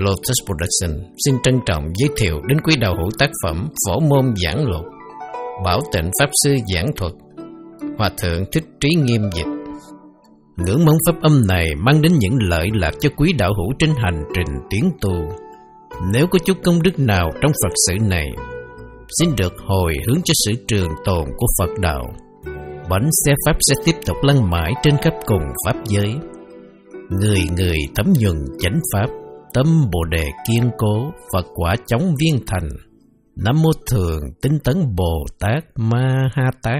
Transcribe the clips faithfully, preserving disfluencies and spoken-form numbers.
Lotus Production xin trân trọng giới thiệu đến quý đạo hữu tác phẩm Phổ Môn Giảng Luật, Bảo Tịnh Pháp Sư giảng thuật, Hòa Thượng Thích Trí Nghiêm dịch. Ngưỡng mong pháp âm này mang đến những lợi lạc cho quý đạo hữu trên hành trình tiến tu. Nếu có chút công đức nào trong Phật sự này, xin được hồi hướng cho sự trường tồn của Phật đạo. Bánh xe Pháp sẽ tiếp tục lăn mãi trên khắp cùng Pháp giới. Người người thấm nhuần chánh Pháp, tâm Bồ Đề kiên cố, Phật quả chóng viên thành. Nam mô Thường Tinh Tấn Bồ Tát Ma Ha Tát.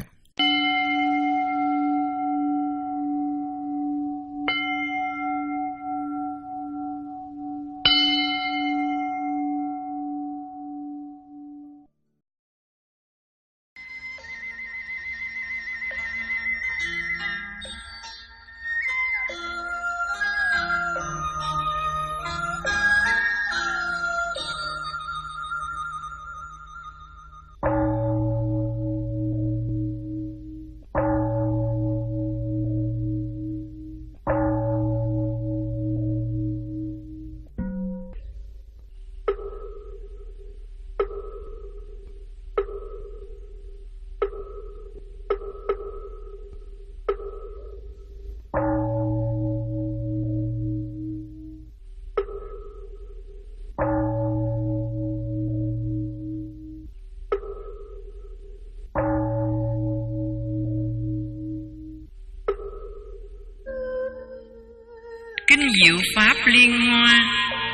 Kinh Diệu Pháp Liên Hoa.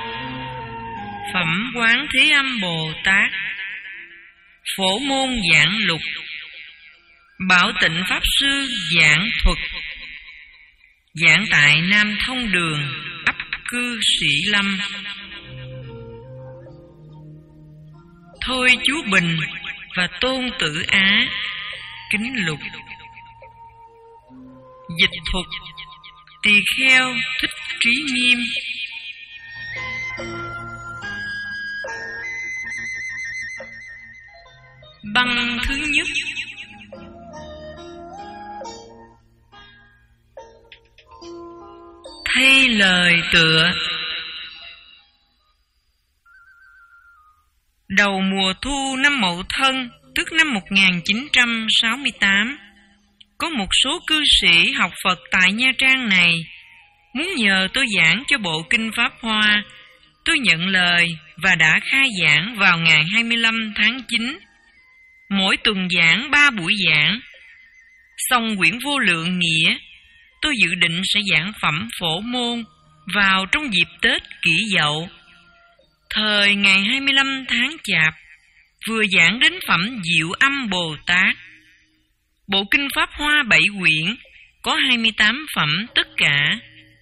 Phẩm Quán Thế Âm Bồ Tát. Phổ Môn Giảng Lục. Bảo Tịnh Pháp Sư giảng thuật. Giảng tại Nam Thông Đường, ấp Cư Sĩ Lâm. Thôi chú Bình và Tôn Tử Á kính lục. Dịch thuật Tỳ Kheo Thích Trí Nghiêm. Băng thứ nhất. Thay lời tựa. Đầu mùa thu năm Mậu Thân, tức năm một nghìn chín trăm sáu mươi tám, có một số cư sĩ học Phật tại Nha Trang này muốn nhờ tôi giảng cho bộ Kinh Pháp Hoa. Tôi nhận lời và đã khai giảng vào ngày hai mươi lăm tháng chín. Mỗi tuần giảng ba buổi giảng. Xong quyển Vô Lượng Nghĩa, tôi dự định sẽ giảng phẩm Phổ Môn vào trong dịp Tết Kỷ Dậu. Thời ngày hai mươi lăm tháng Chạp, vừa giảng đến phẩm Diệu Âm Bồ Tát. Bộ Kinh Pháp Hoa bảy quyển có hai mươi tám phẩm tất cả,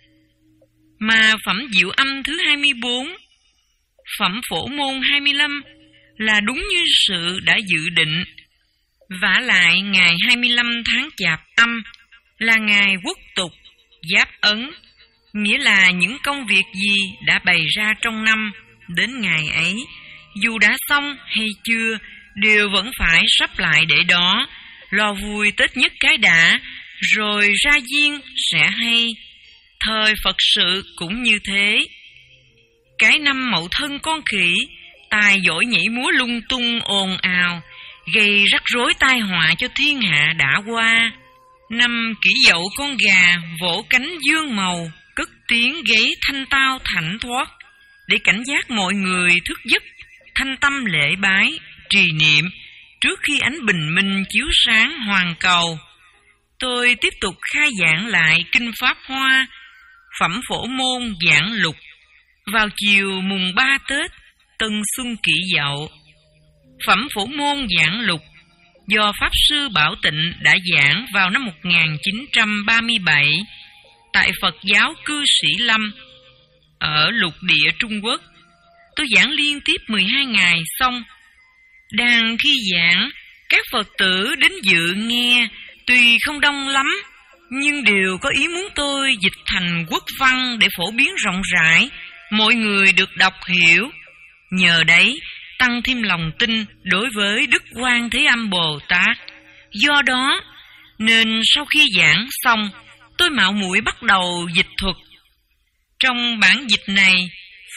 mà phẩm Diệu Âm thứ hai mươi bốn, phẩm Phổ Môn hai mươi lăm là đúng như sự đã dự định. Vả lại ngày hai mươi lăm tháng Chạp âm là ngày Quốc Tục, Giáp Ấn, nghĩa là những công việc gì đã bày ra trong năm, đến ngày ấy, dù đã xong hay chưa, đều vẫn phải sắp lại để đó, lo vui Tết nhất cái đã, rồi ra duyên sẽ hay. Thời Phật sự cũng như thế. Cái năm Mậu Thân con khỉ, tài giỏi nhảy múa lung tung ồn ào, gây rắc rối tai họa cho thiên hạ đã qua. Năm Kỷ Dậu con gà vỗ cánh dương màu, cất tiếng gáy thanh tao thảnh thoát, để cảnh giác mọi người thức giấc, thanh tâm lễ bái, trì niệm trước khi ánh bình minh chiếu sáng hoàn cầu. Tôi tiếp tục khai giảng lại Kinh Pháp Hoa, phẩm Phổ Môn giảng lục vào chiều mùng ba Tết Tân Xuân Kỷ Dậu. Phẩm Phổ Môn giảng lục do Pháp Sư Bảo Tịnh đã giảng vào năm một nghìn chín trăm ba mươi bảy tại Phật giáo Cư Sĩ Lâm ở lục địa Trung Quốc. Tôi giảng liên tiếp mười hai ngày xong. Đang khi giảng, các Phật tử đến dự nghe, tuy không đông lắm, nhưng đều có ý muốn tôi dịch thành quốc văn để phổ biến rộng rãi, mọi người được đọc hiểu. Nhờ đấy, tăng thêm lòng tin đối với Đức Quan Thế Âm Bồ Tát. Do đó, nên sau khi giảng xong, tôi mạo muội bắt đầu dịch thuật. Trong bản dịch này,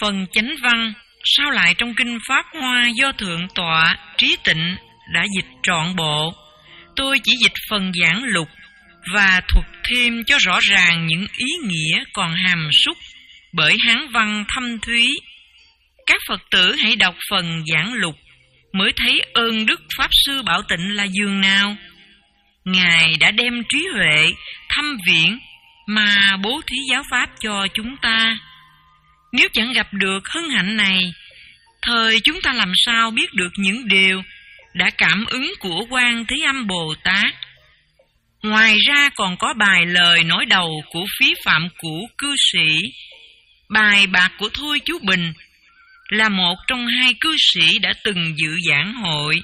Phần chánh văn sao lại trong kinh Pháp Hoa do Thượng tọa Trí Tịnh đã dịch trọn bộ. Tôi chỉ dịch phần giảng lục và thuật thêm cho rõ ràng những ý nghĩa còn hàm súc bởi Hán văn thâm thúy. Các Phật tử hãy đọc phần giảng lục mới thấy ơn đức Pháp Sư Bảo Tịnh là dường nào. Ngài đã đem trí huệ thâm viễn mà bố thí giáo pháp cho chúng ta. Nếu chẳng gặp được hân hạnh này, thời chúng ta làm sao biết được những điều đã cảm ứng của Quan Thế Âm Bồ Tát. Ngoài ra còn có bài lời nói đầu của Phí Phạm Cũ cư sĩ, bài bạc của Thôi Chú Bình, là một trong hai cư sĩ đã từng dự giảng hội,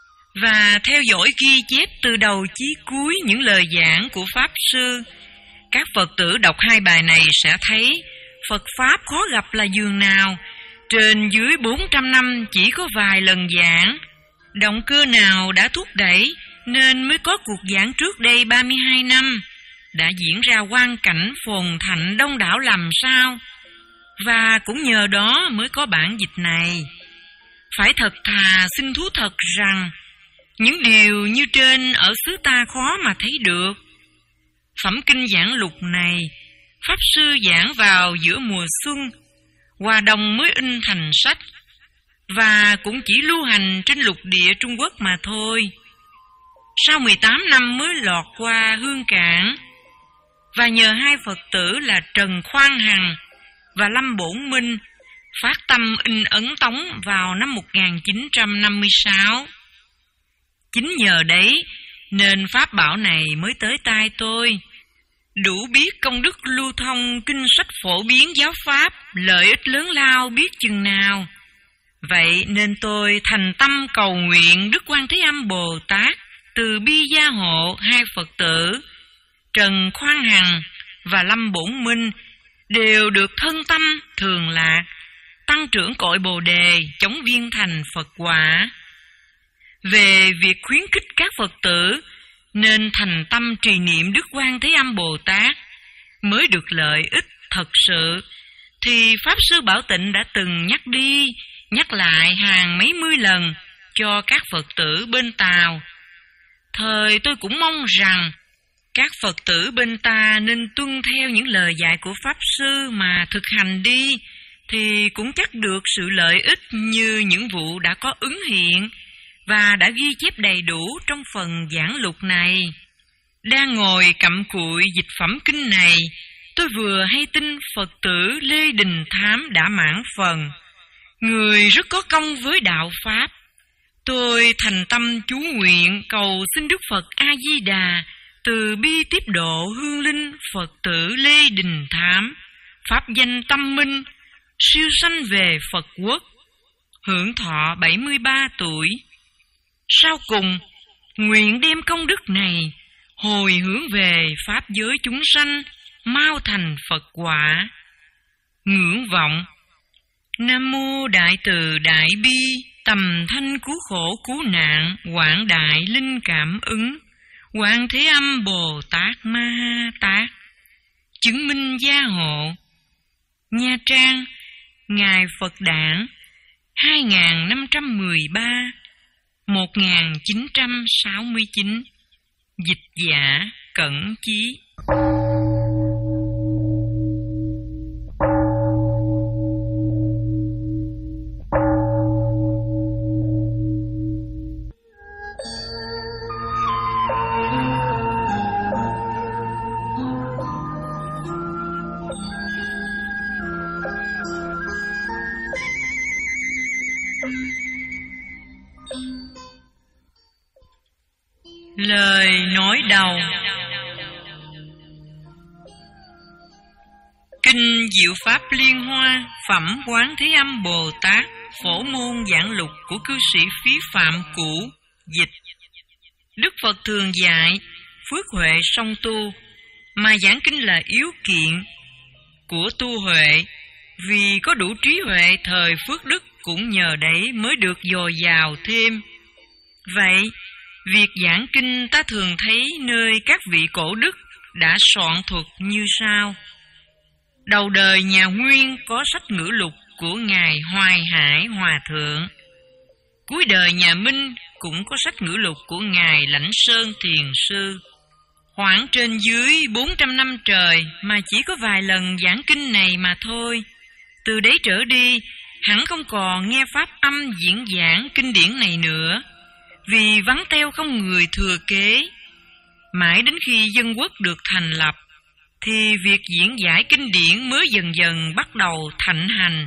và theo dõi ghi chép từ đầu chí cuối những lời giảng của Pháp Sư. Các Phật tử đọc hai bài này sẽ thấy Phật Pháp khó gặp là dường nào. Trên dưới bốn trăm năm chỉ có vài lần giảng. Động cơ nào đã thúc đẩy nên mới có cuộc giảng trước đây ba mươi hai năm, đã diễn ra quang cảnh phồn thạnh đông đảo làm sao. Và cũng nhờ đó mới có bản dịch này. Phải thật thà xin thú thật rằng những điều như trên ở xứ ta khó mà thấy được. Phẩm kinh giảng lục này Pháp Sư giảng vào giữa mùa xuân, Hòa Đồng mới in thành sách, và cũng chỉ lưu hành trên lục địa Trung Quốc mà thôi. Sau mười tám năm mới lọt qua Hương Cảng, và nhờ hai Phật tử là Trần Khoan Hằng và Lâm Bổn Minh phát tâm in ấn tống vào năm một nghìn chín trăm năm mươi sáu. Chính nhờ đấy nên pháp bảo này mới tới tai tôi. Đủ biết công đức lưu thông kinh sách phổ biến giáo pháp, lợi ích lớn lao biết chừng nào. Vậy nên tôi thành tâm cầu nguyện Đức Quan Thế Âm Bồ Tát từ bi gia hộ hai Phật tử Trần Khoan Hằng và Lâm Bổn Minh đều được thân tâm thường lạc, tăng trưởng cội Bồ Đề, chống viên thành Phật quả. Về việc khuyến khích các Phật tử nên thành tâm trì niệm Đức Quan Thế Âm Bồ Tát mới được lợi ích thật sự, thì Pháp Sư Bảo Tịnh đã từng nhắc đi nhắc lại hàng mấy mươi lần cho các Phật tử bên Tàu. Thời tôi cũng mong rằng các Phật tử bên ta nên tuân theo những lời dạy của Pháp Sư mà thực hành đi, thì cũng chắc được sự lợi ích như những vụ đã có ứng hiện và đã ghi chép đầy đủ trong phần giảng lục này. Đang ngồi cặm cụi dịch phẩm kinh này, tôi vừa hay tin Phật tử Lê Đình Thám đã mãn phần, người rất có công với đạo Pháp. Tôi thành tâm chú nguyện cầu xin Đức Phật A-di-đà từ bi tiếp độ hương linh Phật tử Lê Đình Thám, pháp danh tâm minh, siêu sanh về Phật quốc, hưởng thọ bảy mươi ba tuổi. Sau cùng, nguyện đem công đức này hồi hướng về pháp giới chúng sanh, mau thành Phật quả. Ngưỡng vọng. Nam mô Đại Từ Đại Bi Tầm Thanh Cứu Khổ Cứu Nạn Quảng Đại Linh Cảm Ứng Quan Thế Âm Bồ Tát Ma Ha Tát. Chứng minh gia hộ. Nha Trang, ngày Phật Đản hai nghìn năm trăm mười ba một nghìn chín trăm sáu mươi chín. Dịch giả Cẩn Chí. Lời nói đầu. Kinh Diệu Pháp Liên Hoa, phẩm Quán Thế Âm Bồ Tát, phổ môn giảng lục của cư sĩ Phí Phạm Cũ, dịch. Đức Phật thường dạy phước huệ song tu, mà giảng kinh là yếu kiện của tu huệ, vì có đủ trí huệ thời phước đức cũng nhờ đấy mới được dồi dào thêm. Vậy, việc giảng kinh ta thường thấy nơi các vị cổ đức đã soạn thuật như sau. Đầu đời nhà Nguyên có sách ngữ lục của Ngài Hoài Hải Hòa Thượng. Cuối đời nhà Minh cũng có sách ngữ lục của Ngài Lãnh Sơn Thiền Sư. Khoảng trên dưới bốn trăm năm trời mà chỉ có vài lần giảng kinh này mà thôi. Từ đấy trở đi, hẳn không còn nghe pháp âm diễn giảng kinh điển này nữa, vì vắng teo không người thừa kế. Mãi đến khi dân quốc được thành lập, thì việc diễn giải kinh điển mới dần dần bắt đầu thịnh hành.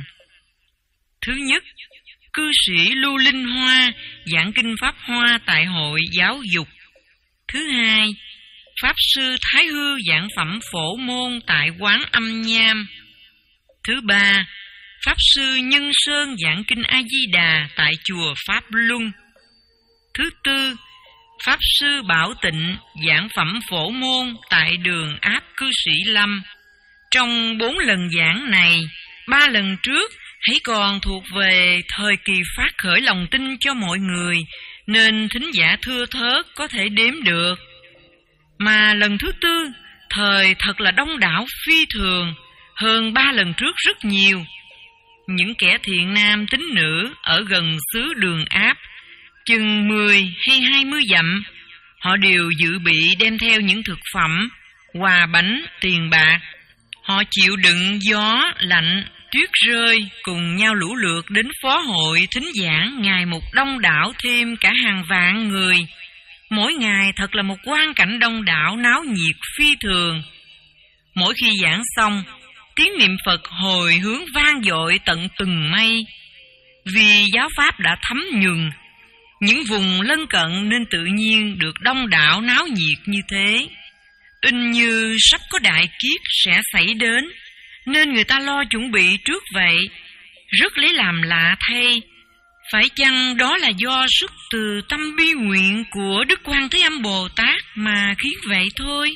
Thứ nhất, cư sĩ Lưu Linh Hoa giảng kinh Pháp Hoa tại hội giáo dục. Thứ hai, Pháp sư Thái Hư giảng phẩm Phổ Môn tại quán Âm Nham. Thứ ba, Pháp sư Nhân Sơn giảng kinh A-di-đà tại chùa Pháp Luân. Thứ tư, Pháp sư Bảo Tịnh giảng phẩm Phổ Môn tại đường Áp Cư Sĩ Lâm. Trong bốn lần giảng này, ba lần trước hãy còn thuộc về thời kỳ phát khởi lòng tin cho mọi người, nên thính giả thưa thớt có thể đếm được. Mà lần thứ tư, thời thật là đông đảo phi thường, hơn ba lần trước rất nhiều. Những kẻ thiện nam tín nữ ở gần xứ đường Áp, chừng mười hay hai mươi dặm, họ đều dự bị đem theo những thực phẩm, quà bánh, tiền bạc. Họ chịu đựng gió, lạnh, tuyết rơi, cùng nhau lũ lượt đến phó hội thính giảng ngày một đông đảo thêm cả hàng vạn người. Mỗi ngày thật là một quang cảnh đông đảo náo nhiệt phi thường. Mỗi khi giảng xong, tiếng niệm Phật hồi hướng vang dội tận từng mây. Vì giáo pháp đã thấm nhuần, những vùng lân cận nên tự nhiên được đông đảo náo nhiệt như thế. In như sắp có đại kiếp sẽ xảy đến, nên người ta lo chuẩn bị trước vậy. Rất lấy làm lạ thay. Phải chăng đó là do sức từ tâm bi nguyện của Đức Quan Thế Âm Bồ Tát mà khiến vậy thôi?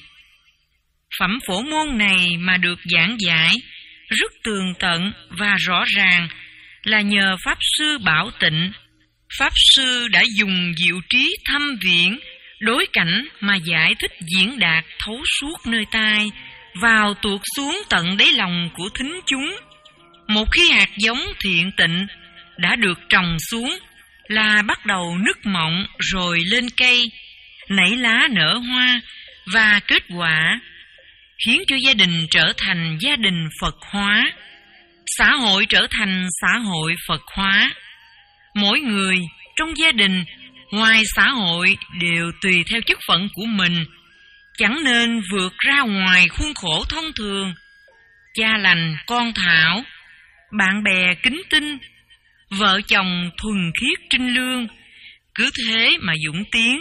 Phẩm Phổ Môn này mà được giảng giải rất tường tận và rõ ràng là nhờ Pháp sư Bảo Tịnh. Pháp sư đã dùng diệu trí thâm viễn, đối cảnh mà giải thích diễn đạt thấu suốt nơi tai, vào tuột xuống tận đáy lòng của thính chúng. Một khi hạt giống thiện tịnh đã được trồng xuống là bắt đầu nứt mọng rồi lên cây, nảy lá nở hoa và kết quả, khiến cho gia đình trở thành gia đình Phật hóa, xã hội trở thành xã hội Phật hóa. Mỗi người trong gia đình, ngoài xã hội đều tùy theo chức phận của mình, chẳng nên vượt ra ngoài khuôn khổ thông thường. Cha lành con thảo, bạn bè kính tinh, vợ chồng thuần khiết trinh lương, cứ thế mà dũng tiến.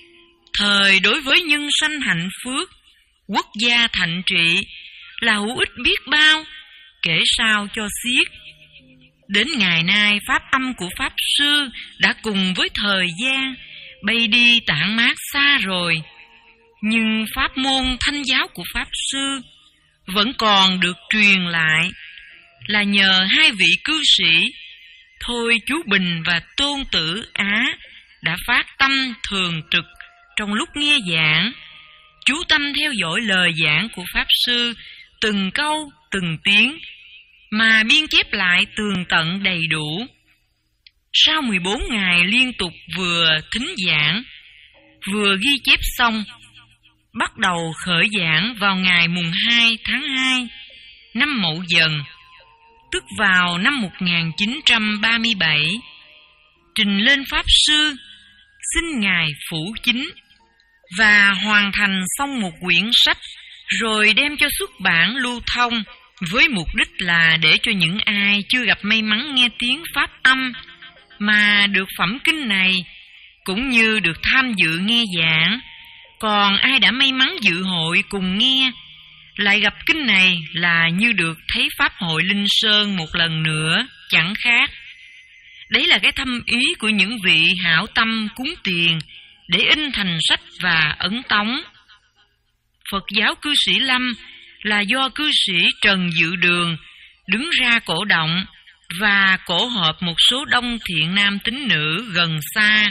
Thời đối với nhân sanh hạnh phước, quốc gia thạnh trị là hữu ích biết bao, kể sao cho xiết. Đến ngày nay, pháp âm của Pháp Sư đã cùng với thời gian bay đi tản mát xa rồi, nhưng pháp môn Thanh giáo của Pháp Sư vẫn còn được truyền lại, là nhờ hai vị cư sĩ Thôi Chú Bình và Tôn Tử Á đã phát tâm thường trực trong lúc nghe giảng, chú tâm theo dõi lời giảng của Pháp Sư từng câu từng tiếng, mà biên chép lại tường tận đầy đủ. Sau mười bốn ngày liên tục vừa thính giảng, vừa ghi chép xong, bắt đầu khởi giảng vào ngày mùng hai tháng hai năm Mậu Dần, tức vào năm một nghìn chín trăm ba mươi bảy, trình lên Pháp Sư, xin Ngài phủ chính, và hoàn thành xong một quyển sách, rồi đem cho xuất bản lưu thông, với mục đích là để cho những ai chưa gặp may mắn nghe tiếng pháp âm mà được phẩm kinh này, cũng như được tham dự nghe giảng. Còn ai đã may mắn dự hội cùng nghe, lại gặp kinh này là như được thấy pháp hội Linh Sơn một lần nữa, chẳng khác. Đấy là cái thâm ý của những vị hảo tâm cúng tiền để in thành sách và ấn tống. Phật giáo cư sĩ Lâm là do cư sĩ Trần Dự Đường đứng ra cổ động và cổ họp một số đông thiện nam tín nữ gần xa,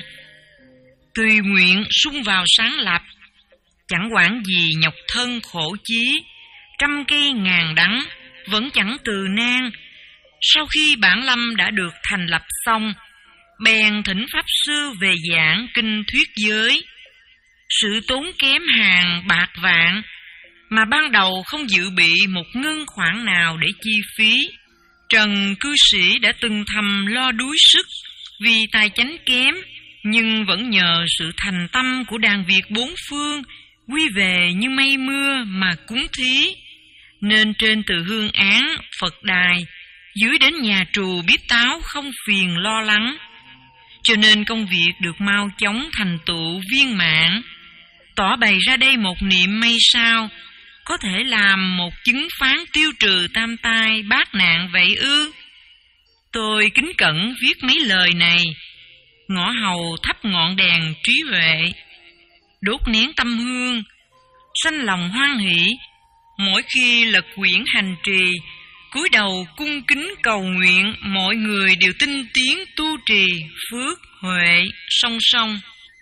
tùy nguyện sung vào sáng lập. Chẳng quản gì nhọc thân khổ chí, trăm cây ngàn đắng vẫn chẳng từ nan, Sau khi bản lâm đã được thành lập xong, bèn thỉnh Pháp Sư về giảng kinh thuyết giới. Sự tốn kém hàng bạc vạn, mà ban đầu không dự bị một ngân khoản nào để chi phí. Trần cư sĩ đã từng thầm lo đuối sức vì tài chánh kém, nhưng vẫn nhờ sự thành tâm của đàn Việt bốn phương quy về như mây mưa mà cúng thí, nên trên từ hương án Phật đài, dưới đến nhà trù biết táo không phiền lo lắng, cho nên công việc được mau chóng thành tựu viên mãn. Tỏ bày ra đây một niệm may sao, có thể làm một chứng phán tiêu trừ tam tai bát nạn vậy ư? Tôi kính cẩn viết mấy lời này, ngõ hầu thắp ngọn đèn trí huệ, đốt nén tâm hương, sanh lòng hoan hỷ. Mỗi khi lật quyển hành trì, cúi đầu cung kính cầu nguyện, mọi người đều tinh tiến tu trì phước huệ song song.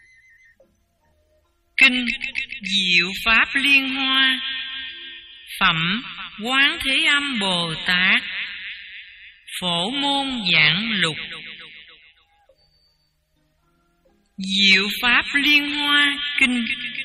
Kinh Diệu Pháp Liên Hoa, phẩm Quán Thế Âm Bồ Tát, Phổ Môn Giảng Lục. Diệu Pháp Liên Hoa Kinh.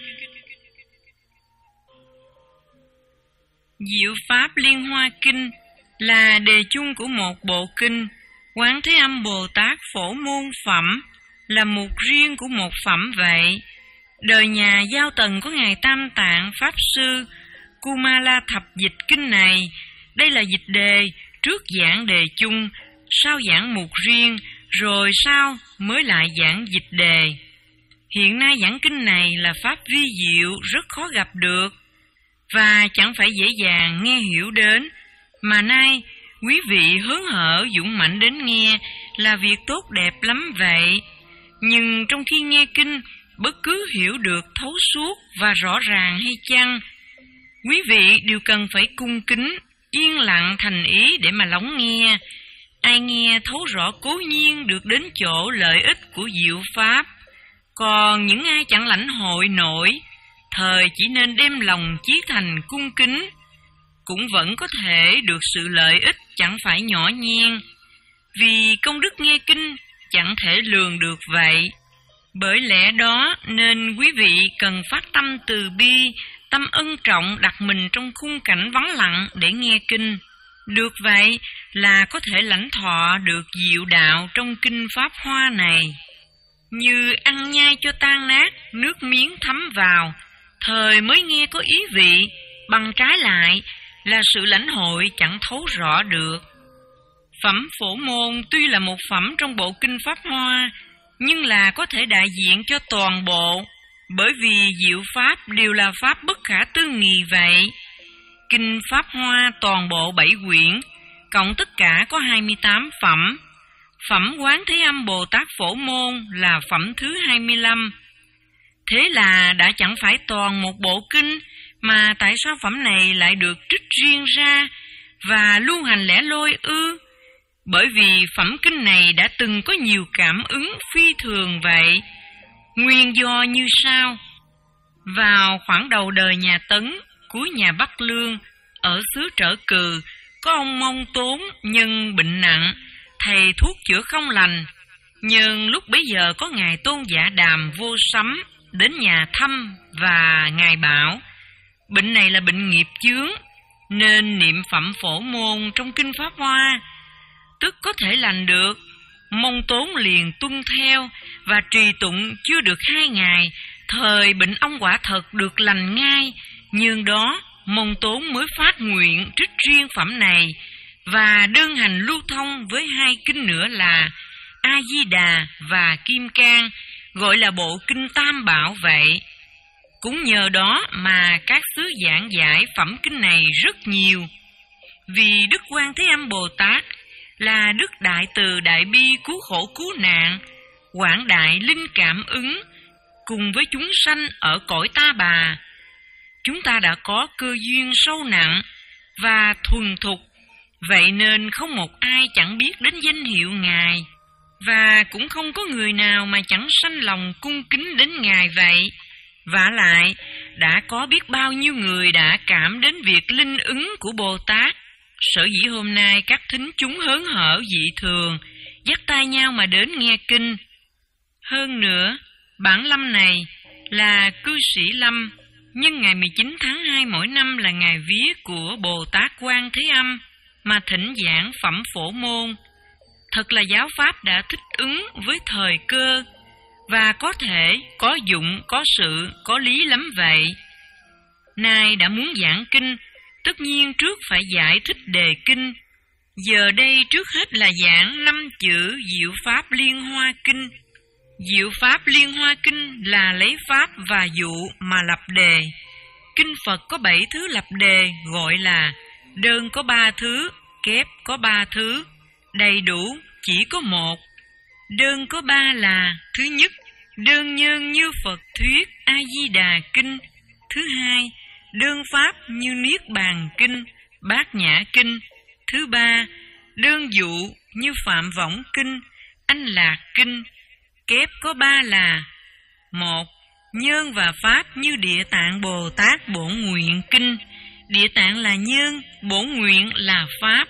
Diệu Pháp Liên Hoa Kinh là đề chung của một bộ kinh. Quán Thế Âm Bồ Tát Phổ Môn Phẩm là mục riêng của một phẩm vậy. Đời nhà Giao Tần có Ngài Tam Tạng Pháp Sư Kumala thập dịch kinh này. Đây là dịch đề, trước giảng đề chung, sau giảng mục riêng, rồi sau mới lại giảng dịch đề. Hiện nay giảng kinh này là pháp vi diệu, rất khó gặp được, và chẳng phải dễ dàng nghe hiểu đến, mà nay quý vị hớn hở dũng mãnh đến nghe là việc tốt đẹp lắm vậy. Nhưng trong khi nghe kinh, bất cứ hiểu được thấu suốt và rõ ràng hay chăng, quý vị đều cần phải cung kính, yên lặng thành ý để mà lắng nghe. Ai nghe thấu rõ cố nhiên được đến chỗ lợi ích của diệu pháp, còn những ai chẳng lãnh hội nổi, thời chỉ nên đem lòng chí thành cung kính, cũng vẫn có thể được sự lợi ích chẳng phải nhỏ nhen, vì công đức nghe kinh chẳng thể lường được vậy. Bởi lẽ đó nên quý vị cần phát tâm từ bi, tâm ân trọng đặt mình trong khung cảnh vắng lặng để nghe kinh. Được vậy là có thể lãnh thọ được diệu đạo trong kinh Pháp Hoa này. Như ăn nhai cho tan nát, nước miếng thấm vào, thời mới nghe có ý vị, bằng trái lại là sự lãnh hội chẳng thấu rõ được. Phẩm Phổ Môn tuy là một phẩm trong bộ kinh Pháp Hoa, nhưng là có thể đại diện cho toàn bộ, bởi vì diệu pháp đều là pháp bất khả tư nghị vậy. Kinh Pháp Hoa toàn bộ bảy quyển, cộng tất cả có hai mươi tám phẩm. Phẩm Quán Thế Âm Bồ Tát Phổ Môn là phẩm thứ hai mươi lăm. Thế là đã chẳng phải toàn một bộ kinh, mà tại sao phẩm này lại được trích riêng ra và lưu hành lẻ loi ư? Bởi vì phẩm kinh này đã từng có nhiều cảm ứng phi thường vậy. Nguyên do như sau. Vào khoảng đầu đời nhà Tấn, cuối nhà Bắc Lương, ở xứ Trở Cừ, có ông Mông Tốn nhân bệnh nặng, thầy thuốc chữa không lành. Nhưng lúc bấy giờ có Ngài Tôn Giả Đàm Vô Sấm đến nhà thăm, và Ngài bảo bệnh này là bệnh nghiệp chướng, nên niệm phẩm Phổ Môn trong kinh Pháp Hoa tức có thể lành được. Mông Tốn liền tuân theo và trì tụng chưa được hai ngày, thời bệnh ông quả thật được lành ngay. Nhưng đó Mông Tốn mới phát nguyện trích riêng phẩm này và đơn hành lưu thông với hai kinh nữa là A Di Đà và Kim Cang, gọi là bộ kinh Tam Bảo vậy. Cũng nhờ đó mà các sứ giảng giải phẩm kinh này rất nhiều. Vì Đức Quan Thế Âm Bồ Tát là Đức Đại Từ Đại Bi cứu khổ cứu nạn, quảng đại linh cảm ứng, cùng với chúng sanh ở cõi Ta Bà. Chúng ta đã có cơ duyên sâu nặng và thuần thục, vậy nên không một ai chẳng biết đến danh hiệu Ngài, và cũng không có người nào mà chẳng sanh lòng cung kính đến Ngài vậy. Vả lại, đã có biết bao nhiêu người đã cảm đến việc linh ứng của Bồ Tát, Sở dĩ hôm nay các thính chúng hớn hở dị thường, dắt tay nhau mà đến nghe kinh. Hơn nữa, bản lâm này là cư sĩ lâm, nhưng ngày mười chín tháng hai mỗi năm là ngày vía của Bồ Tát Quan Thế Âm mà thỉnh giảng phẩm Phổ Môn. Thật là giáo pháp đã thích ứng với thời cơ, và có thể, có dụng, có sự, có lý lắm vậy. Nay đã muốn giảng kinh, tất nhiên trước phải giải thích đề kinh. Giờ đây trước hết là giảng năm chữ Diệu Pháp Liên Hoa Kinh. Diệu Pháp Liên Hoa Kinh là lấy pháp và dụ mà lập đề. Kinh Phật có bảy thứ lập đề, gọi là đơn có ba thứ, kép có ba thứ, đầy đủ chỉ có một. Đơn có ba là: thứ nhất, đơn nhân như Phật thuyết A Di Đà Kinh; thứ hai, đơn pháp như Niết Bàn Kinh, Bát Nhã Kinh; thứ ba, đơn dụ như Phạm Võng Kinh, Anh Lạc Kinh. Kép có ba là: một, nhân và pháp như Địa Tạng Bồ Tát Bổn Nguyện Kinh. Địa Tạng là nhân, Bổn Nguyện là pháp.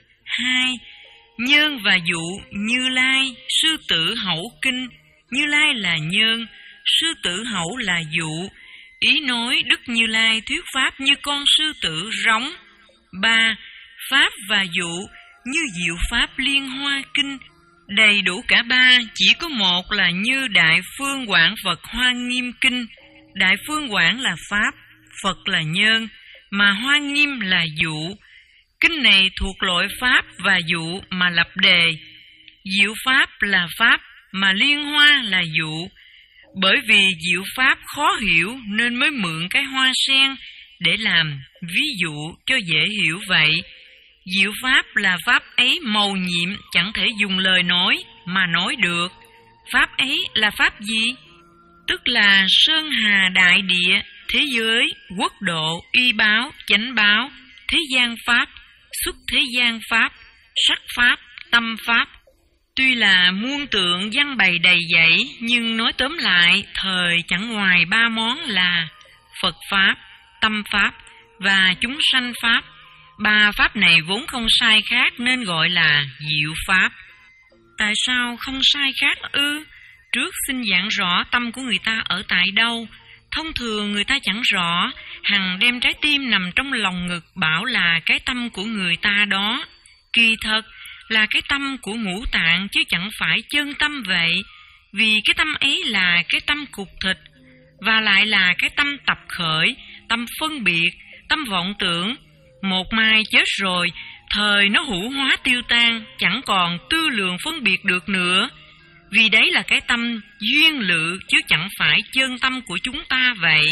Hai, nhân và dụ Như Lai Sư Tử Hẩu Kinh. Như Lai là nhân, Sư Tử Hẩu là dụ. Ý nói Đức Như Lai thuyết pháp như con sư tử rống. Ba, pháp và dụ như Diệu Pháp Liên Hoa Kinh. Đầy đủ cả ba, chỉ có một là như Đại Phương Quảng Phật Hoa Nghiêm Kinh. Đại Phương Quảng là pháp, Phật là nhân, mà Hoa Nghiêm là dụ. Kinh này thuộc loại pháp và dụ mà lập đề. Diệu Pháp là pháp, mà Liên Hoa là dụ. Bởi vì diệu pháp khó hiểu nên mới mượn cái hoa sen để làm ví dụ cho dễ hiểu vậy. Diệu pháp là pháp ấy mầu nhiệm, chẳng thể dùng lời nói mà nói được. Pháp ấy là pháp gì? Tức là sơn hà đại địa, thế giới, quốc độ, y báo, chánh báo, thế gian pháp, xuất thế gian pháp, sắc pháp, tâm pháp. Tuy là muôn tượng văn bày đầy dẫy, nhưng nói tóm lại, thời chẳng ngoài ba món là Phật Pháp, Tâm Pháp và Chúng Sanh Pháp. Ba pháp này vốn không sai khác nên gọi là Diệu Pháp. Tại sao không sai khác ư? Trước xin giảng rõ tâm của người ta ở tại đâu. Thông thường người ta chẳng rõ, hằng đem trái tim nằm trong lòng ngực bảo là cái tâm của người ta đó. Kỳ thật là cái tâm của ngũ tạng chứ chẳng phải chân tâm vậy. Vì cái tâm ấy là cái tâm cục thịt, và lại là cái tâm tập khởi, tâm phân biệt, tâm vọng tưởng. Một mai chết rồi, thời nó hữu hóa tiêu tan, chẳng còn tư lượng phân biệt được nữa. Vì đấy là cái tâm duyên lự chứ chẳng phải chân tâm của chúng ta vậy.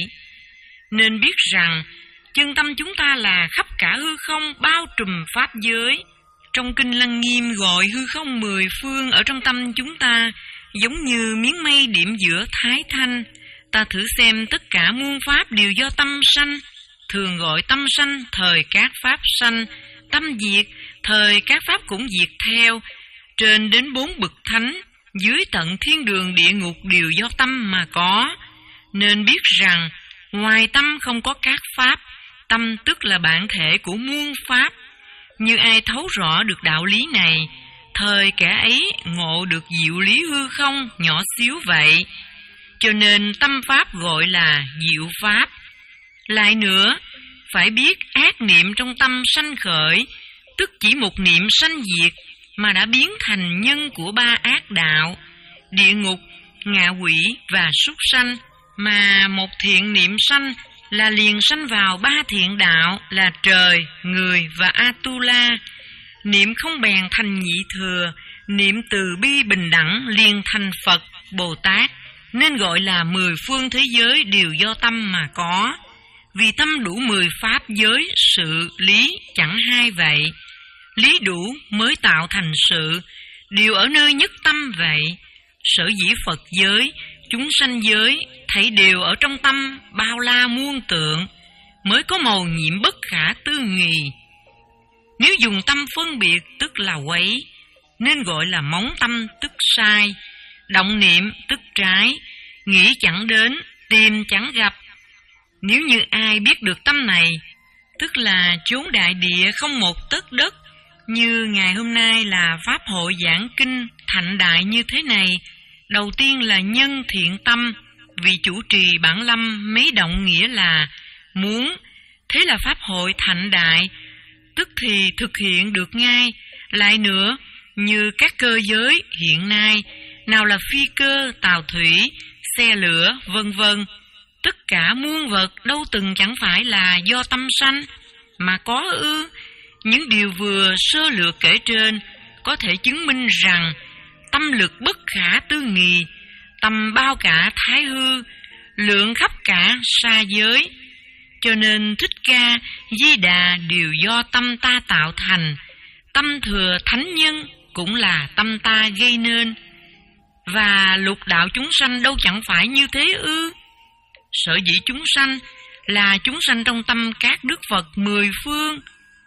Nên biết rằng chân tâm chúng ta là khắp cả hư không bao trùm pháp giới. Trong Kinh Lăng Nghiêm gọi hư không mười phương ở trong tâm chúng ta, giống như miếng mây điểm giữa thái thanh. Ta thử xem tất cả muôn pháp đều do tâm sanh. Thường gọi tâm sanh thời các pháp sanh, tâm diệt thời các pháp cũng diệt theo. Trên đến bốn bậc thánh, dưới tận thiên đường địa ngục đều do tâm mà có. Nên biết rằng ngoài tâm không có các pháp, tâm tức là bản thể của muôn pháp. Như ai thấu rõ được đạo lý này, thời kẻ ấy ngộ được diệu lý hư không nhỏ xíu vậy. Cho nên tâm pháp gọi là diệu pháp. Lại nữa, phải biết ác niệm trong tâm sanh khởi, tức chỉ một niệm sanh diệt mà đã biến thành nhân của ba ác đạo, địa ngục, ngạ quỷ và súc sanh. Mà một thiện niệm sanh là liền sanh vào ba thiện đạo là trời, người và Atula. Niệm không bèn thành nhị thừa, niệm từ bi bình đẳng liền thành Phật, Bồ Tát. Nên gọi là mười phương thế giới đều do tâm mà có. Vì tâm đủ mười pháp giới, sự, lý chẳng hai vậy. Lý đủ mới tạo thành sự, đều ở nơi nhất tâm vậy. Sở dĩ Phật giới, chúng sanh giới thấy đều ở trong tâm bao la muôn tượng, mới có mầu nhiệm bất khả tư nghị. Nếu dùng tâm phân biệt tức là quấy, nên gọi là móng tâm tức sai, động niệm tức trái, nghĩ chẳng đến, tìm chẳng gặp. Nếu như ai biết được tâm này, tức là chốn đại địa không một tấc đất. Như ngày hôm nay là pháp hội giảng kinh thạnh đại như thế này, đầu tiên là nhân thiện tâm, vì chủ trì bản lâm mấy động nghĩa là muốn, thế là pháp hội thạnh đại, tức thì thực hiện được ngay. Lại nữa, như các cơ giới hiện nay, nào là phi cơ, tàu thủy, xe lửa, vân vân, tất cả muôn vật đâu từng chẳng phải là do tâm sanh, mà có ư? Những điều vừa sơ lược kể trên có thể chứng minh rằng tâm lực bất khả tư nghị, tâm bao cả thái hư, lượng khắp cả sa giới. Cho nên Thích Ca, Di Đà đều do tâm ta tạo thành, tâm thừa thánh nhân cũng là tâm ta gây nên. Và lục đạo chúng sanh đâu chẳng phải như thế ư? Sở dĩ chúng sanh là chúng sanh trong tâm các đức Phật mười phương,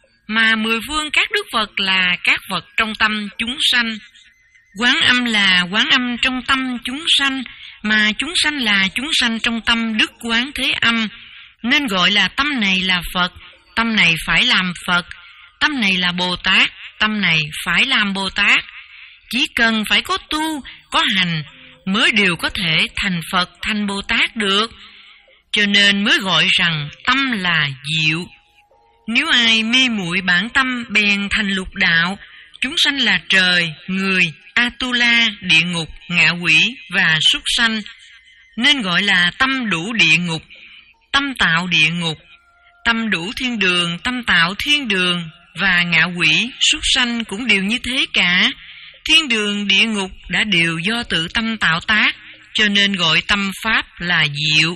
mà mười phương các đức Phật là các Phật trong tâm chúng sanh. Quán âm là quán âm trong tâm chúng sanh, mà chúng sanh là chúng sanh trong tâm Đức Quán Thế Âm, nên gọi là tâm này là Phật, tâm này phải làm Phật, tâm này là Bồ Tát, tâm này phải làm Bồ Tát. Chỉ cần phải có tu, có hành mới đều có thể thành Phật, thành Bồ Tát được. Cho nên mới gọi rằng tâm là diệu. Nếu ai mê muội bản tâm bèn thành lục đạo, chúng sanh là trời, người, Atula, địa ngục, ngạ quỷ và súc sanh, nên gọi là tâm đủ địa ngục, tâm tạo địa ngục, tâm đủ thiên đường, tâm tạo thiên đường, và ngạ quỷ, súc sanh cũng đều như thế cả. Thiên đường, địa ngục đã đều do tự tâm tạo tác, cho nên gọi tâm pháp là diệu.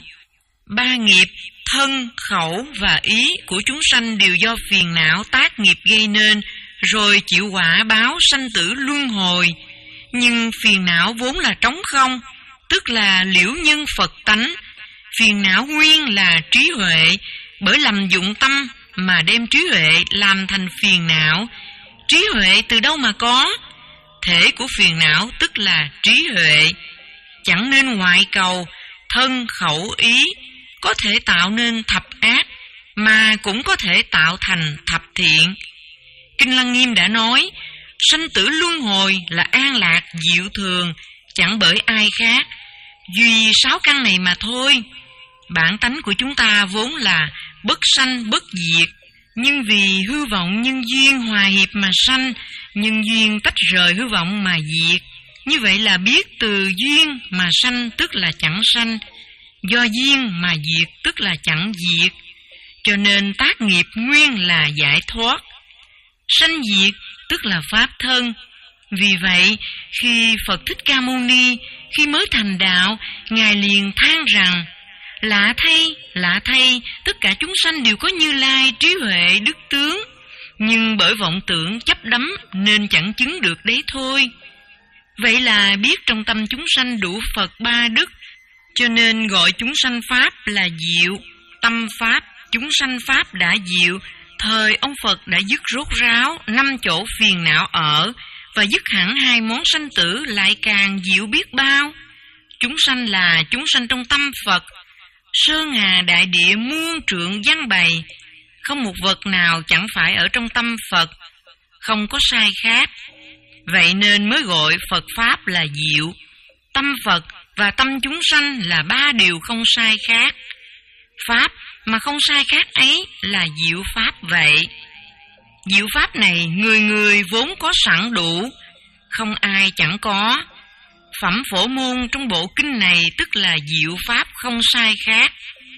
Ba nghiệp, thân, khẩu và ý của chúng sanh đều do phiền não tác nghiệp gây nên, rồi chịu quả báo sanh tử luân hồi. Nhưng phiền não vốn là trống không, tức là liễu nhân Phật tánh. Phiền não nguyên là trí huệ, bởi lầm dụng tâm mà đem trí huệ làm thành phiền não. Trí huệ từ đâu mà có? Thể của phiền não tức là trí huệ. Chẳng nên ngoại cầu, thân, khẩu, ý có thể tạo nên thập ác, mà cũng có thể tạo thành thập thiện. Kinh Lăng Nghiêm đã nói, sanh tử luân hồi là an lạc diệu thường, chẳng bởi ai khác, duy sáu căn này mà thôi. Bản tánh của chúng ta vốn là bất sanh bất diệt, nhưng vì hư vọng nhân duyên hòa hiệp mà sanh, nhân duyên tách rời hư vọng mà diệt. Như vậy là biết từ duyên mà sanh tức là chẳng sanh, do duyên mà diệt tức là chẳng diệt. Cho nên tác nghiệp nguyên là giải thoát, sanh diệt tức là pháp thân. Vì vậy, khi Phật Thích Ca Mâu Ni khi mới thành đạo, Ngài liền than rằng: lạ thay, lạ thay, tất cả chúng sanh đều có Như Lai trí huệ đức tướng, nhưng bởi vọng tưởng chấp đắm nên chẳng chứng được đấy thôi. Vậy là biết trong tâm chúng sanh đủ Phật ba đức, cho nên gọi chúng sanh pháp là diệu. Tâm pháp, chúng sanh pháp đã diệu, thời ông Phật đã dứt rốt ráo năm chỗ phiền não ở, và dứt hẳn hai món sanh tử lại càng diệu biết bao. Chúng sanh là chúng sanh trong tâm Phật, sơn hà đại địa muôn trượng văn bày, không một vật nào chẳng phải ở trong tâm Phật, không có sai khác. Vậy nên mới gọi Phật pháp là diệu. Tâm Phật và tâm chúng sanh là ba điều không sai khác. Pháp mà không sai khác ấy là diệu pháp vậy. Diệu pháp này người người vốn có sẵn đủ, không ai chẳng có. Phẩm Phổ Môn trong bộ kinh này tức là diệu pháp không sai khác.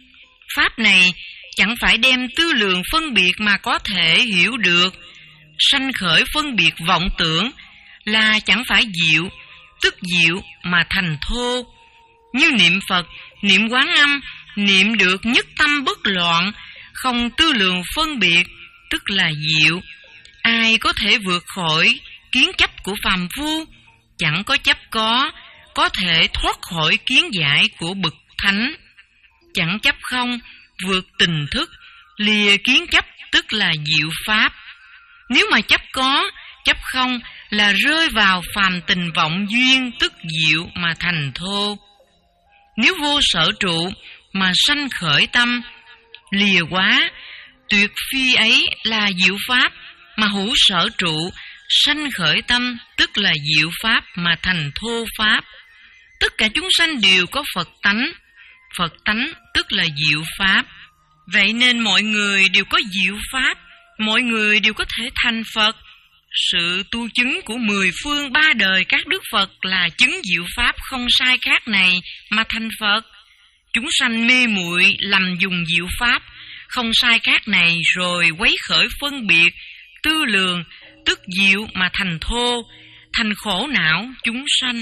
Pháp này chẳng phải đem tư lượng phân biệt mà có thể hiểu được. Sanh khởi phân biệt vọng tưởng là chẳng phải diệu, tức diệu mà thành thô. Như niệm Phật, niệm Quán Âm, niệm được nhất tâm bất loạn, không tư lượng phân biệt, tức là diệu. Ai có thể vượt khỏi kiến chấp của phàm phu? Chẳng có chấp có, có thể thoát khỏi kiến giải của bậc thánh. Chẳng chấp không, vượt tình thức, lìa kiến chấp tức là diệu pháp. Nếu mà chấp có, chấp không là rơi vào phàm tình vọng duyên, tức diệu mà thành thô. Nếu vô sở trụ mà sanh khởi tâm, lìa quá, Tuyệt phi ấy là diệu pháp, mà hữu sở trụ, sanh khởi tâm, tức là diệu pháp mà thành thô pháp. Tất cả chúng sanh đều có Phật tánh, Phật tánh tức là diệu pháp. Vậy nên mọi người đều có diệu pháp, mọi người đều có thể thành Phật. Sự tu chứng của mười phương ba đời các đức Phật là chứng diệu pháp không sai khác này mà thành Phật. Chúng sanh mê muội lầm dùng diệu pháp không sai khác này rồi quấy khởi phân biệt, tư lường, tức diệu mà thành thô, thành khổ não chúng sanh.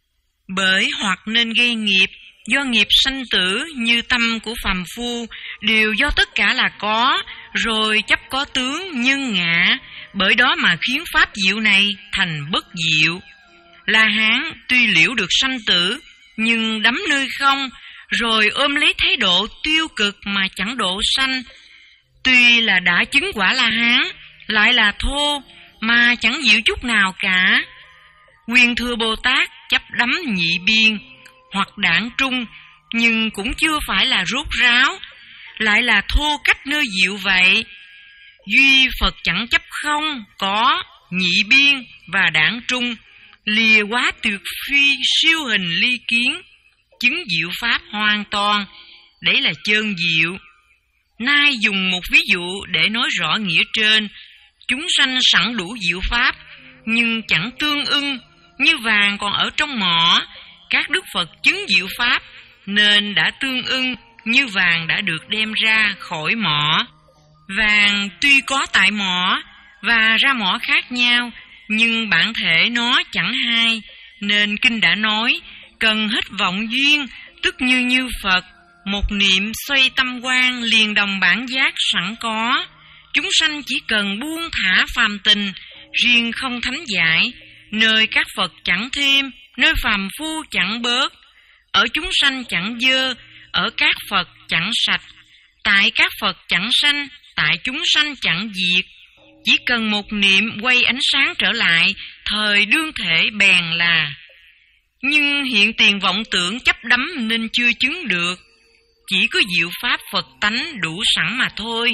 Bởi hoặc nên gây nghiệp, do nghiệp sanh tử như tâm của phàm phu, đều do tất cả là có, rồi chấp có tướng nhân ngã, bởi đó mà khiến pháp diệu này thành bất diệu. La Hán tuy liễu được sanh tử, nhưng đắm nơi không, rồi ôm lấy thái độ tiêu cực mà chẳng độ sanh. Tuy là đã chứng quả La Hán, lại là thô, mà chẳng diệu chút nào cả. Nguyên Thưa Bồ Tát chấp đắm nhị biên, hoặc đảng trung, nhưng cũng chưa phải là rốt ráo, lại là thô cách nơi diệu vậy. Duy Phật chẳng chấp không, có, nhị biên và đảng trung, lìa quá tuyệt phi siêu hình ly kiến, chứng diệu pháp hoàn toàn, đấy là chân diệu. Nay dùng một ví dụ để nói rõ nghĩa trên. Chúng sanh sẵn đủ diệu pháp, nhưng chẳng tương ưng, như vàng còn ở trong mỏ. Các đức Phật chứng diệu pháp, nên đã tương ưng, như vàng đã được đem ra khỏi mỏ. Vàng tuy có tại mỏ và ra mỏ khác nhau, nhưng bản thể nó chẳng hai, nên kinh đã nói, cần hết vọng duyên, tức như như Phật, một niệm xoay tâm quan liền đồng bản giác sẵn có. Chúng sanh chỉ cần buông thả phàm tình, riêng không thánh giải, nơi các Phật chẳng thêm, nơi phàm phu chẳng bớt. Ở chúng sanh chẳng dơ, ở các Phật chẳng sạch, tại các Phật chẳng sanh, tại chúng sanh chẳng diệt. Chỉ cần một niệm quay ánh sáng trở lại, thời đương thể bèn là. Nhưng hiện tiền vọng tưởng chấp đắm nên chưa chứng được, chỉ có diệu pháp Phật tánh đủ sẵn mà thôi,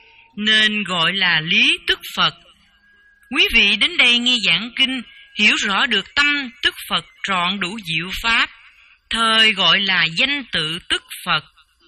nên gọi là lý tức Phật. Quý vị đến đây nghe giảng kinh, hiểu rõ được tâm tức Phật trọn đủ diệu pháp, thời gọi là danh tự tức Phật.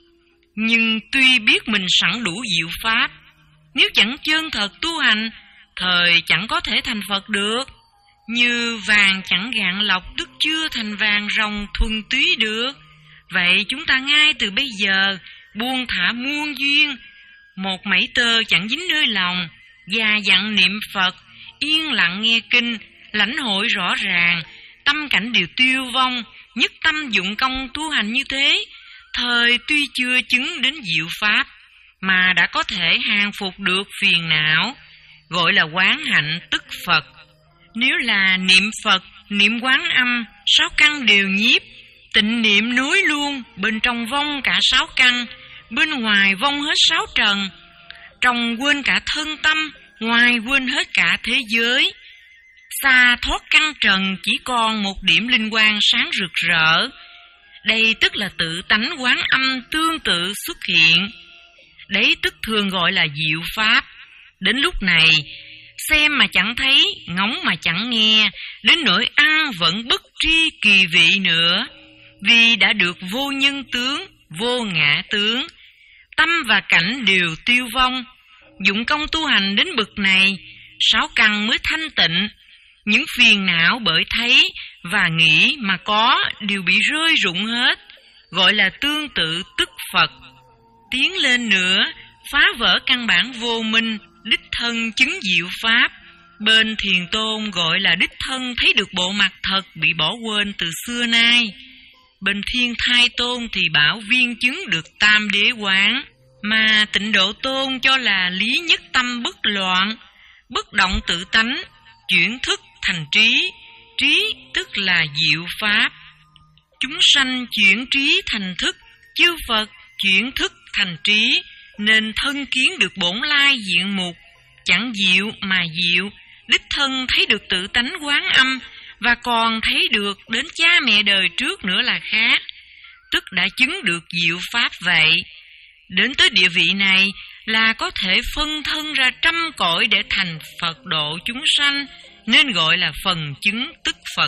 Nhưng tuy biết mình sẵn đủ diệu pháp, nếu chẳng chân thật tu hành, thời chẳng có thể thành Phật được. Như vàng chẳng gạn lọc, tức chưa thành vàng ròng thuần túy được. Vậy chúng ta ngay từ bây giờ buông thả muôn duyên, một mảy tơ chẳng dính nơi lòng, và dặn niệm Phật, yên lặng nghe kinh, lãnh hội rõ ràng, tâm cảnh đều tiêu vong, nhất tâm dụng công tu hành như thế, thời tuy chưa chứng đến diệu pháp, mà đã có thể hàng phục được phiền não, gọi là quán hạnh tức Phật. Nếu là niệm Phật, niệm Quán Âm, sáu căn đều nhiếp, tịnh niệm nối luôn, bên trong vong cả sáu căn, bên ngoài vong hết sáu trần, trong quên cả thân tâm, ngoài quên hết cả thế giới. Xa thoát căn trần, chỉ còn một điểm linh quang sáng rực rỡ. Đây tức là tự tánh Quán Âm tương tự xuất hiện. Đấy tức thường gọi là diệu pháp. Đến lúc này, xem mà chẳng thấy, ngóng mà chẳng nghe, đến nỗi ăn vẫn bất tri kỳ vị nữa. Vì đã được vô nhân tướng, vô ngã tướng, tâm và cảnh đều tiêu vong. Dụng công tu hành đến bậc này, sáu căn mới thanh tịnh. Những phiền não bởi thấy và nghĩ mà có đều bị rơi rụng hết, gọi là tương tự tức Phật. Tiến lên nữa, phá vỡ căn bản vô minh, đích thân chứng diệu pháp. Bên Thiền Tôn gọi là đích thân thấy được bộ mặt thật bị bỏ quên từ xưa nay. Bên Thiên Thai Tôn thì bảo viên chứng được tam đế quán, mà Tịnh Độ Tôn cho là lý nhất tâm bất loạn, bất động tự tánh, chuyển thức thành trí, trí tức là diệu pháp. Chúng sanh chuyển trí thành thức, chư Phật chuyển thức thành trí, nên thân kiến được bổn lai diện mục, chẳng diệu mà diệu, đích thân thấy được tự tánh Quán Âm, và còn thấy được đến cha mẹ đời trước nữa là khác, tức đã chứng được diệu pháp vậy. Đến tới địa vị này là có thể phân thân ra trăm cõi để thành Phật độ chúng sanh, nên gọi là phần chứng tức Phật.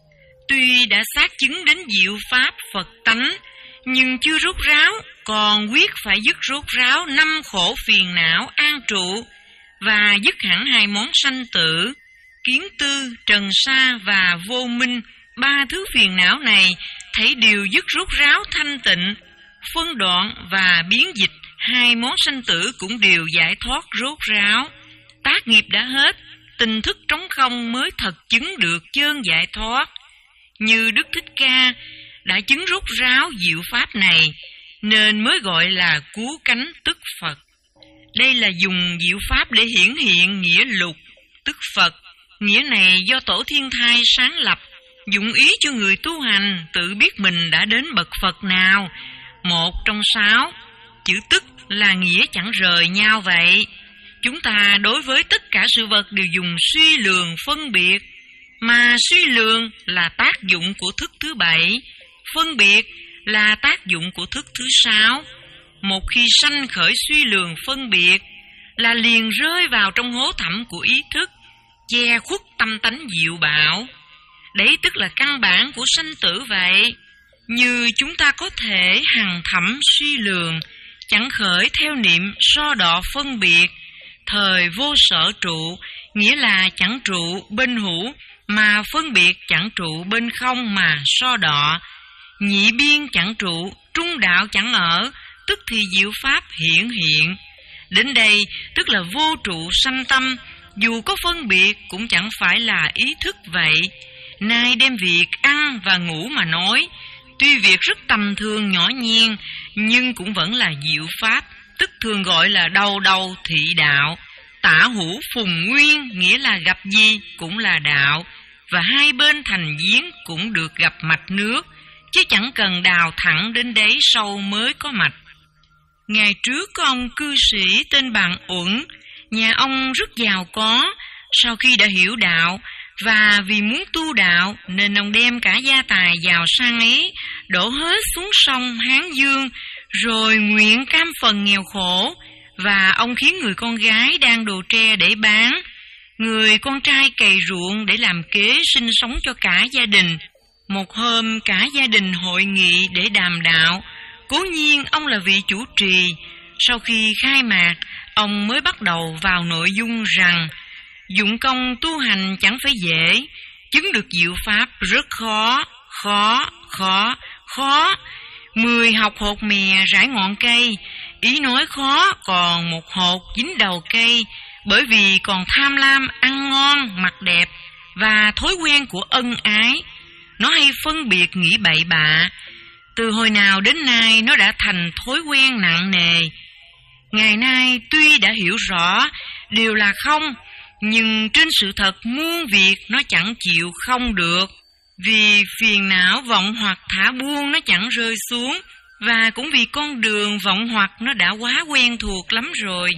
Tuy đã xác chứng đến diệu pháp Phật tánh, nhưng chưa rốt ráo, còn quyết phải dứt rốt ráo năm khổ phiền não an trụ, và dứt hẳn hai món sanh tử, kiến tư, trần sa và vô minh. Ba thứ phiền não này thấy đều dứt rốt ráo thanh tịnh, phân đoạn và biến dịch. Hai món sanh tử cũng đều giải thoát rốt ráo. Tác nghiệp đã hết, tình thức trống không mới thật chứng được chân giải thoát. Như Đức Thích Ca đã chứng rốt ráo diệu pháp này, nên mới gọi là cứu cánh tức Phật. Đây là dùng diệu pháp để hiển hiện nghĩa lục tức Phật. Nghĩa này do Tổ Thiên Thai sáng lập, dụng ý cho người tu hành tự biết mình đã đến bậc Phật nào. Một trong sáu, chữ tức là nghĩa chẳng rời nhau vậy. Chúng ta đối với tất cả sự vật đều dùng suy lường phân biệt, mà suy lường là tác dụng của thức thứ bảy, phân biệt là tác dụng của thức thứ sáu. Một khi sanh khởi suy lường phân biệt là liền rơi vào trong hố thẳm của ý thức, che khuất tâm tánh diệu bảo. Đấy tức là căn bản của sanh tử vậy. Như chúng ta có thể hằng thẩm suy lường, chẳng khởi theo niệm so đọ phân biệt, thời vô sở trụ, nghĩa là chẳng trụ bên hữu, mà phân biệt chẳng trụ bên không mà so đọ. Nhị biên chẳng trụ, trung đạo chẳng ở, tức thì diệu pháp hiển hiện. Đến đây tức là vô trụ sanh tâm, dù có phân biệt cũng chẳng phải là ý thức vậy. Nay đem việc ăn và ngủ mà nói, tuy việc rất tầm thường nhỏ nhen, nhưng cũng vẫn là diệu pháp, tức thường gọi là đầu đầu thị đạo. Tả hữu phùng nguyên, nghĩa là gặp gì cũng là đạo, và hai bên thành giếng cũng được gặp mạch nước, chứ chẳng cần đào thẳng đến đáy sâu mới có mạch. Ngày trước có ông cư sĩ tên Bằng Uẩn, nhà ông rất giàu có. Sau khi đã hiểu đạo và vì muốn tu đạo, nên ông đem cả gia tài giàu sang ấy đổ hết xuống sông Hán Dương, rồi nguyện cam phần nghèo khổ. Và ông khiến người con gái đang đồ tre để bán, người con trai cày ruộng để làm kế sinh sống cho cả gia đình. Một hôm cả gia đình hội nghị để đàm đạo, cố nhiên ông là vị chủ trì. Sau khi khai mạc, ông mới bắt đầu vào nội dung rằng dụng công tu hành chẳng phải dễ, chứng được diệu pháp rất khó, khó, khó, khó. Mười học hột mè rải ngọn cây, ý nói khó còn một hột dính đầu cây, bởi vì còn tham lam ăn ngon, mặc đẹp và thói quen của ân ái. Nó hay phân biệt nghĩ bậy bạ. Từ hồi nào đến nay nó đã thành thói quen nặng nề. Ngày nay tuy đã hiểu rõ điều là không, nhưng trên sự thật muôn việc nó chẳng chịu không được. Vì phiền não vọng hoặc thả buông nó chẳng rơi xuống, và cũng vì con đường vọng hoặc nó đã quá quen thuộc lắm rồi,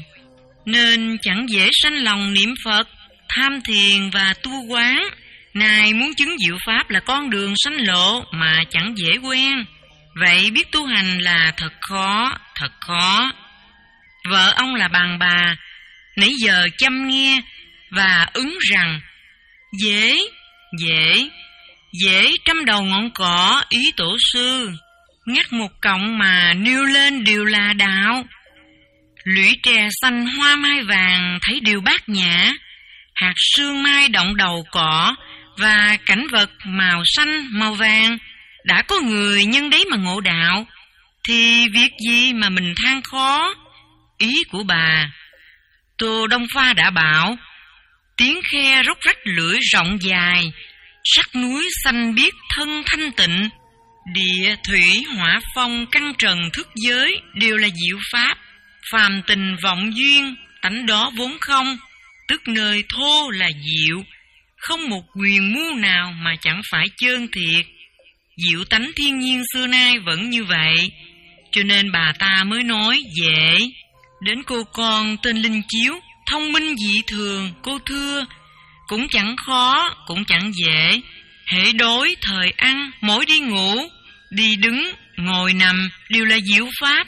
nên chẳng dễ sanh lòng niệm Phật, tham thiền và tu quán. Này muốn chứng diệu pháp là con đường sanh lộ mà chẳng dễ quen. Vậy biết tu hành là thật khó, thật khó. Vợ ông là Bàn Bà, nãy giờ chăm nghe và ứng rằng dễ, dễ, dễ trăm đầu ngọn cỏ ý tổ sư, ngắt một cọng mà nêu lên đều là đạo. Lũy tre xanh hoa mai vàng thấy đều bát nhã, hạt sương mai động đầu cỏ và cảnh vật màu xanh màu vàng. Đã có người nhân đấy mà ngộ đạo, thì việc gì mà mình than khó. Ý của bà Tô Đông Pha đã bảo, tiếng khe róc rách lưỡi rộng dài, sắc núi xanh biếc thân thanh tịnh, địa thủy hỏa phong căn trần thức giới đều là diệu pháp. Phàm tình vọng duyên, tánh đó vốn không, tức nơi thô là diệu, không một quyền mưu nào mà chẳng phải chơn thiệt. Diệu tánh thiên nhiên xưa nay vẫn như vậy, cho nên bà ta mới nói dễ. Đến cô con tên Linh Chiếu, thông minh dị thường, cô thưa, cũng chẳng khó, cũng chẳng dễ. Hễ đối thời ăn, mỗi đi ngủ, đi đứng, ngồi nằm đều là diệu pháp.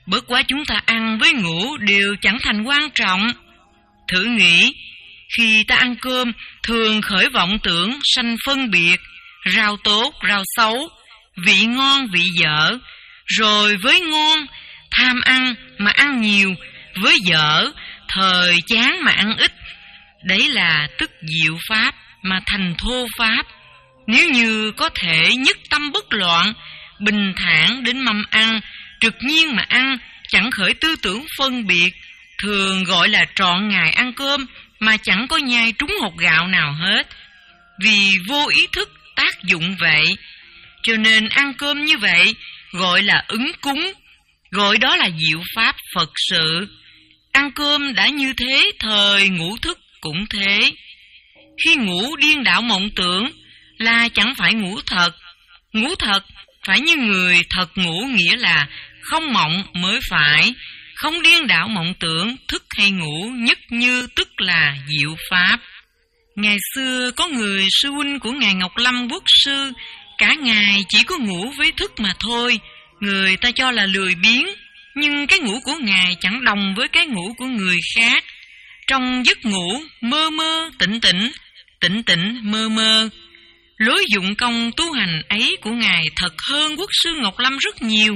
Bất quá chúng ta ăn với ngủ đều chẳng thành quan trọng. Thử nghĩ, khi ta ăn cơm, thường khởi vọng tưởng, sanh phân biệt, rau tốt, rau xấu, vị ngon, vị dở. Rồi với ngon, tham ăn mà ăn nhiều, với dở, thời chán mà ăn ít. Đấy là tức diệu pháp mà thành thô pháp. Nếu như có thể nhất tâm bất loạn, bình thản đến mâm ăn, trực nhiên mà ăn, chẳng khởi tư tưởng phân biệt, thường gọi là trọn ngày ăn cơm mà chẳng có nhai trúng hột gạo nào hết. Vì vô ý thức tác dụng vậy, cho nên ăn cơm như vậy gọi là ứng cúng, gọi đó là diệu pháp Phật sự. Ăn cơm đã như thế, thời ngủ thức cũng thế. Khi ngủ điên đảo mộng tưởng là chẳng phải ngủ thật. Ngủ thật phải như người thật ngủ, nghĩa là không mộng mới phải, không điên đảo mộng tưởng. Thức hay ngủ nhất như tức là diệu pháp. Ngày xưa có người sư huynh của Ngài Ngọc Lâm Quốc sư, cả ngày chỉ có ngủ với thức mà thôi. Người ta cho là lười biếng, nhưng cái ngủ của Ngài chẳng đồng với cái ngủ của người khác. Trong giấc ngủ mơ mơ tỉnh tỉnh, tỉnh tỉnh mơ mơ. Lối dụng công tu hành ấy của Ngài thật hơn Quốc sư Ngọc Lâm rất nhiều.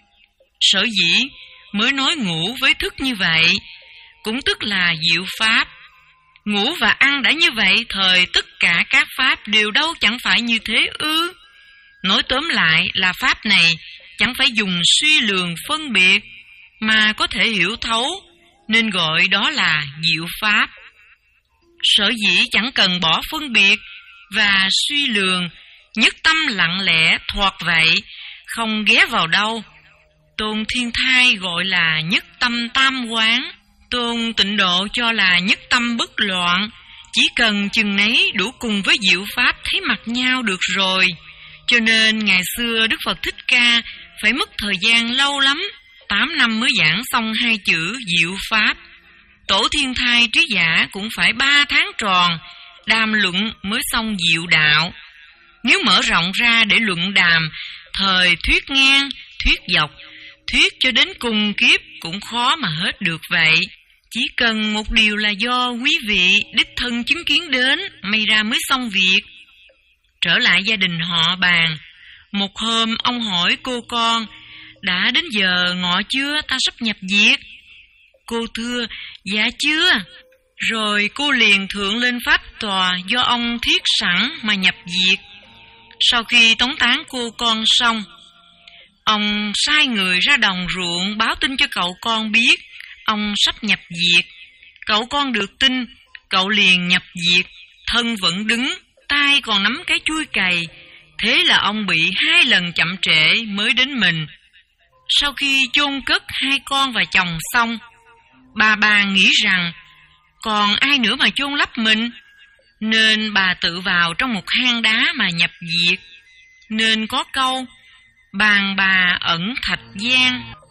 Sở dĩ mới nói ngủ với thức như vậy, cũng tức là diệu pháp. Ngủ và ăn đã như vậy, thời tất cả các pháp đều đâu chẳng phải như thế ư? Nói tóm lại là pháp này chẳng phải dùng suy lường phân biệt mà có thể hiểu thấu, nên gọi đó là diệu pháp. Sở dĩ chẳng cần bỏ phân biệt và suy lường, nhất tâm lặng lẽ thoạt vậy, không ghé vào đâu. Tôn Thiên Thai gọi là nhất tâm tam quán, Tôn Tịnh Độ cho là nhất tâm bất loạn. Chỉ cần chừng nấy đủ cùng với diệu pháp thấy mặt nhau được rồi. Cho nên ngày xưa Đức Phật Thích Ca phải mất thời gian lâu lắm, tám năm mới giảng xong hai chữ diệu pháp. Tổ Thiên Thai Trí Giả cũng phải ba tháng tròn đàm luận mới xong diệu đạo. Nếu mở rộng ra để luận đàm, thời thuyết ngang, thuyết dọc, thuyết cho đến cùng kiếp cũng khó mà hết được vậy. Chỉ cần một điều là do quý vị đích thân chứng kiến đến, may ra mới xong việc. Trở lại gia đình họ bàn, một hôm ông hỏi cô con, đã đến giờ ngọ chưa, ta sắp nhập diệt. Cô thưa, dạ chưa. Rồi cô liền thượng lên pháp tòa do ông thiết sẵn mà nhập diệt. Sau khi tống tán cô con xong, ông sai người ra đồng ruộng báo tin cho cậu con biết ông sắp nhập diệt. Cậu con được tin, cậu liền nhập diệt, thân vẫn đứng, tay còn nắm cái chuôi cày. Thế là ông bị hai lần chậm trễ mới đến mình. Sau khi chôn cất hai con và chồng xong, bà bà nghĩ rằng còn ai nữa mà chôn lấp mình, nên bà tự vào trong một hang đá mà nhập diệt. Nên có câu bàn bà ẩn thạch giang.